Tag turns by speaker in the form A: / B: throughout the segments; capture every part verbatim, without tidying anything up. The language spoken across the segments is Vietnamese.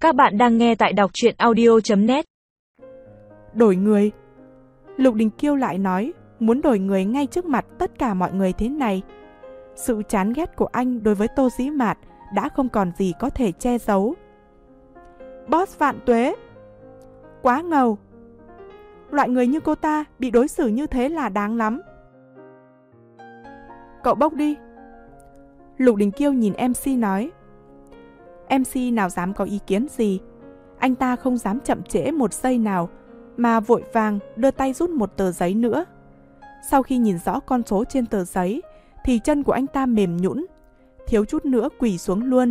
A: Các bạn đang nghe tại đọc truyện audio chấm net.
B: Đổi người. Lục Đình Kiêu lại nói muốn đổi người ngay trước mặt tất cả mọi người thế này. Sự chán ghét của anh đối với Tô Dĩ Mạt đã không còn gì có thể che giấu. Boss vạn tuế. Quá ngầu. Loại người như cô ta bị đối xử như thế là đáng lắm. Cậu bốc đi. Lục Đình Kiêu nhìn em xê nói. em xê nào dám có ý kiến gì. Anh ta không dám chậm trễ một giây nào, mà vội vàng đưa tay rút một tờ giấy nữa. Sau khi nhìn rõ con số trên tờ giấy, thì chân của anh ta mềm nhũn, thiếu chút nữa quỳ xuống luôn.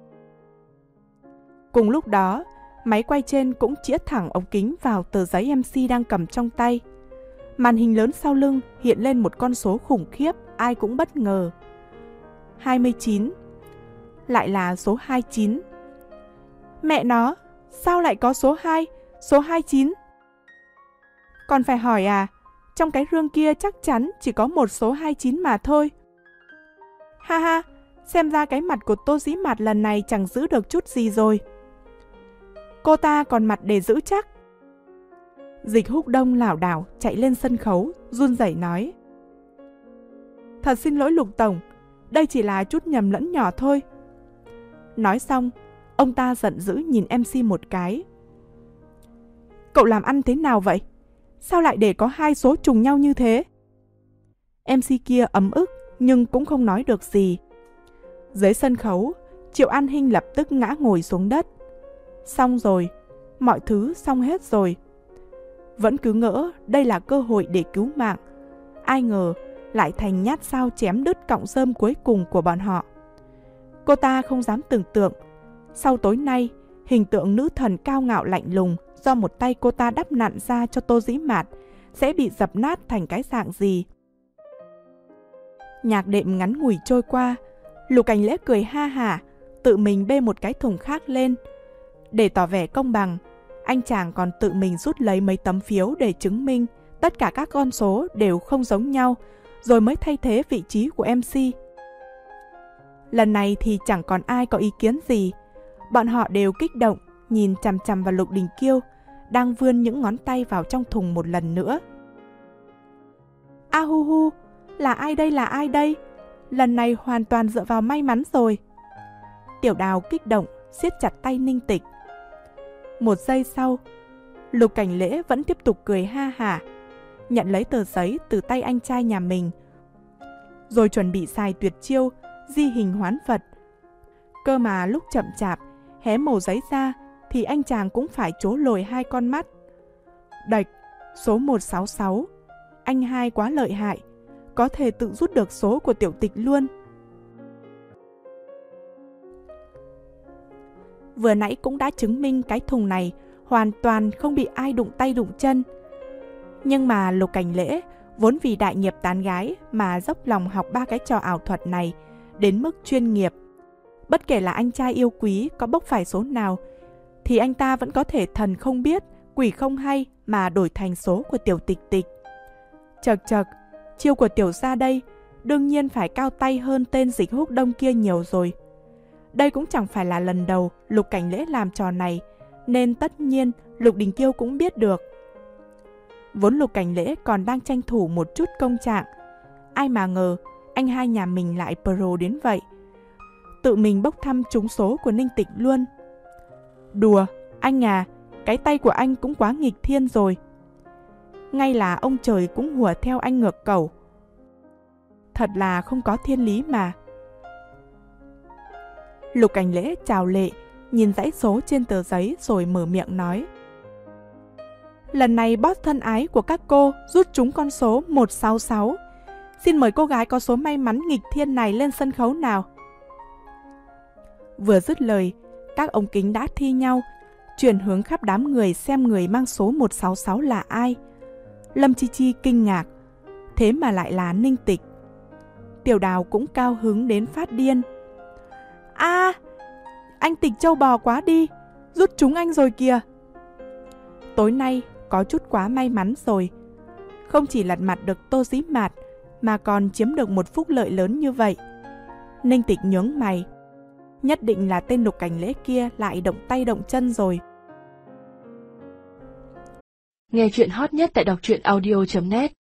B: Cùng lúc đó, máy quay trên cũng chĩa thẳng ống kính vào tờ giấy em xê đang cầm trong tay. Màn hình lớn sau lưng hiện lên một con số khủng khiếp, ai cũng bất ngờ. hai mươi chín. Lại là số hai mươi chín. Mẹ nó, sao lại có số hai, số hai mươi chín? Còn phải hỏi à, trong cái rương kia chắc chắn chỉ có một số hai mươi chín mà thôi. Ha ha, xem ra cái mặt của Tô Dĩ Mạt lần này chẳng giữ được chút gì rồi. Cô ta còn mặt để giữ chắc. Dịch Húc Đông lảo đảo chạy lên sân khấu, run rẩy nói. Thật xin lỗi Lục Tổng, đây chỉ là chút nhầm lẫn nhỏ thôi. Nói xong, ông ta giận dữ nhìn em xê một cái. Cậu làm ăn thế nào vậy? Sao lại để có hai số trùng nhau như thế? em xê kia ấm ức nhưng cũng không nói được gì. Dưới sân khấu, Triệu An Hinh lập tức ngã ngồi xuống đất. Xong rồi, mọi thứ xong hết rồi. Vẫn cứ ngỡ đây là cơ hội để cứu mạng. Ai ngờ lại thành nhát sao chém đứt cọng rơm cuối cùng của bọn họ. Cô ta không dám tưởng tượng, sau tối nay, hình tượng nữ thần cao ngạo lạnh lùng do một tay cô ta đắp nặn ra cho Tô Dĩ Mạt sẽ bị dập nát thành cái dạng gì. Nhạc đệm ngắn ngủi trôi qua, Lục Cảnh Lễ cười ha hả, tự mình bê một cái thùng khác lên. Để tỏ vẻ công bằng, anh chàng còn tự mình rút lấy mấy tấm phiếu để chứng minh tất cả các con số đều không giống nhau, rồi mới thay thế vị trí của em xê. Lần này thì chẳng còn ai có ý kiến gì. Bọn họ đều kích động, nhìn chằm chằm vào Lục Đình Kiêu, đang vươn những ngón tay vào trong thùng một lần nữa. A hu hu, là ai đây là ai đây? Lần này hoàn toàn dựa vào may mắn rồi. Tiểu Đào kích động, siết chặt tay Ninh Tịch. Một giây sau, Lục Cảnh Lễ vẫn tiếp tục cười ha hả, nhận lấy tờ giấy từ tay anh trai nhà mình, rồi chuẩn bị xài tuyệt chiêu di hình hoán vật. Cơ mà lúc chậm chạp hé mẩu giấy ra thì anh chàng cũng phải trố lồi hai con mắt. Đạch, số một sáu sáu. Anh hai quá lợi hại, có thể tự rút được số của tiểu tịch luôn. Vừa nãy cũng đã chứng minh cái thùng này hoàn toàn không bị ai đụng tay đụng chân. Nhưng mà Lục Cảnh Lễ vốn vì đại nghiệp tán gái mà dốc lòng học ba cái trò ảo thuật này đến mức chuyên nghiệp. Bất kể là anh trai yêu quý có bốc phải số nào, thì anh ta vẫn có thể thần không biết, quỷ không hay mà đổi thành số của tiểu tịch tịch. Chật chật, chiêu của tiểu gia đây đương nhiên phải cao tay hơn tên Dịch Húc Đông kia nhiều rồi. Đây cũng chẳng phải là lần đầu Lục Cảnh Lễ làm trò này, nên tất nhiên Lục Đình Kiêu cũng biết được. Vốn Lục Cảnh Lễ còn đang tranh thủ một chút công trạng, ai mà ngờ anh hai nhà mình lại pro đến vậy. Tự mình bốc thăm trúng số của Ninh Tịch luôn. Đùa, anh à, cái tay của anh cũng quá nghịch thiên rồi. Ngay là ông trời cũng hùa theo anh ngược cẩu. Thật là không có thiên lý mà. Lục Cảnh Lễ chào lệ, nhìn dãy số trên tờ giấy rồi mở miệng nói. Lần này boss thân ái của các cô rút trúng con số một sáu sáu. Xin mời cô gái có số may mắn nghịch thiên này lên sân khấu nào. Vừa dứt lời, các ống kính đã thi nhau, chuyển hướng khắp đám người xem người mang số một sáu sáu là ai. Lâm Chi Chi kinh ngạc, thế mà lại là Ninh Tịch. Tiểu Đào cũng cao hứng đến phát điên. A, à, anh Tịch trâu bò quá đi, rút trúng anh rồi kìa. Tối nay có chút quá may mắn rồi. Không chỉ lật mặt được Tô Dĩ Mạt, mà còn chiếm được một phúc lợi lớn như vậy. Ninh Tịch nhướng mày. Nhất định là tên Lục Cảnh Lễ kia lại động tay động chân rồi.
A: Nghe chuyện hot nhất tại đọc truyện audio chấm net